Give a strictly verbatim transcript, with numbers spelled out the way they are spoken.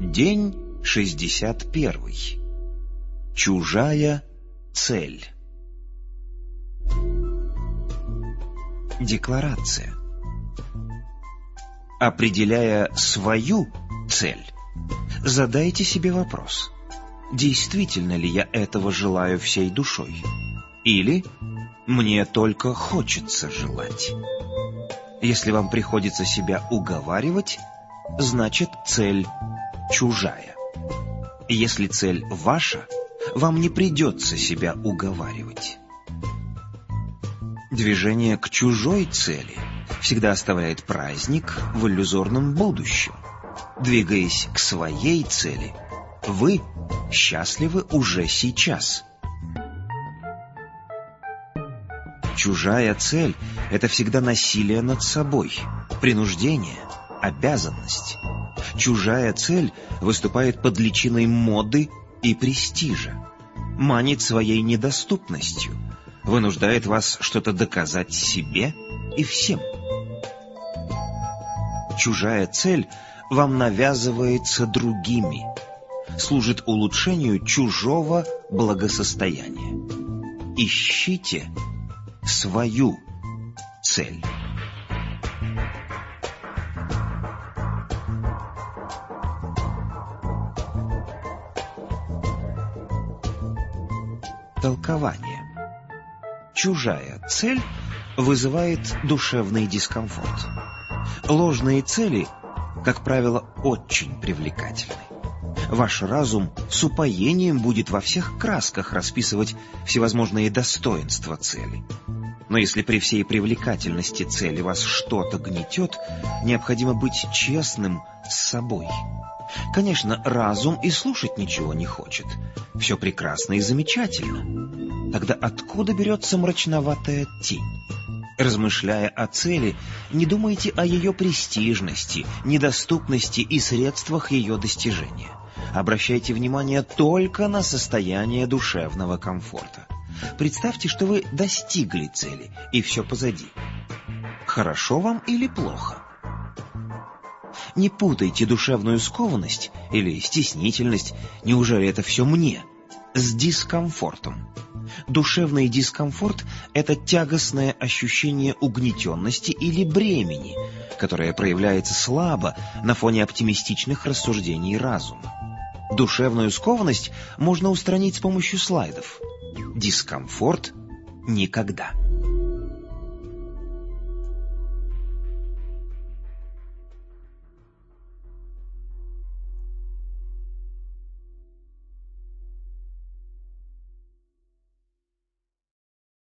День шестьдесят первый. Чужая цель. Декларация. Определяя свою цель, задайте себе вопрос: действительно ли я этого желаю всей душой? Или мне только хочется желать? Если вам приходится себя уговаривать, значит цель чужая. Если цель ваша, вам не придется себя уговаривать. Движение к чужой цели всегда оставляет праздник в иллюзорном будущем. Двигаясь к своей цели, вы счастливы уже сейчас. Чужая цель — это всегда насилие над собой, принуждение, обязанность. Чужая цель выступает под личиной моды и престижа, манит своей недоступностью, вынуждает вас что-то доказать себе и всем. Чужая цель вам навязывается другими, служит улучшению чужого благосостояния. Ищите свою цель. Толкование. Чужая цель вызывает душевный дискомфорт. Ложные цели, как правило, очень привлекательны. Ваш разум с упоением будет во всех красках расписывать всевозможные достоинства цели. Но если при всей привлекательности цели вас что-то гнетет, необходимо быть честным с собой. Конечно, разум и слушать ничего не хочет. Все прекрасно и замечательно. Тогда откуда берется мрачноватая тень? Размышляя о цели, не думайте о ее престижности, недоступности и средствах ее достижения. Обращайте внимание только на состояние душевного комфорта. Представьте, что вы достигли цели, и все позади. Хорошо вам или плохо? Не путайте душевную скованность или стеснительность, неужели это все мне, с дискомфортом. Душевный дискомфорт — это тягостное ощущение угнетенности или бремени, которое проявляется слабо на фоне оптимистичных рассуждений разума. Душевную скованность можно устранить с помощью слайдов. Дискомфорт — никогда.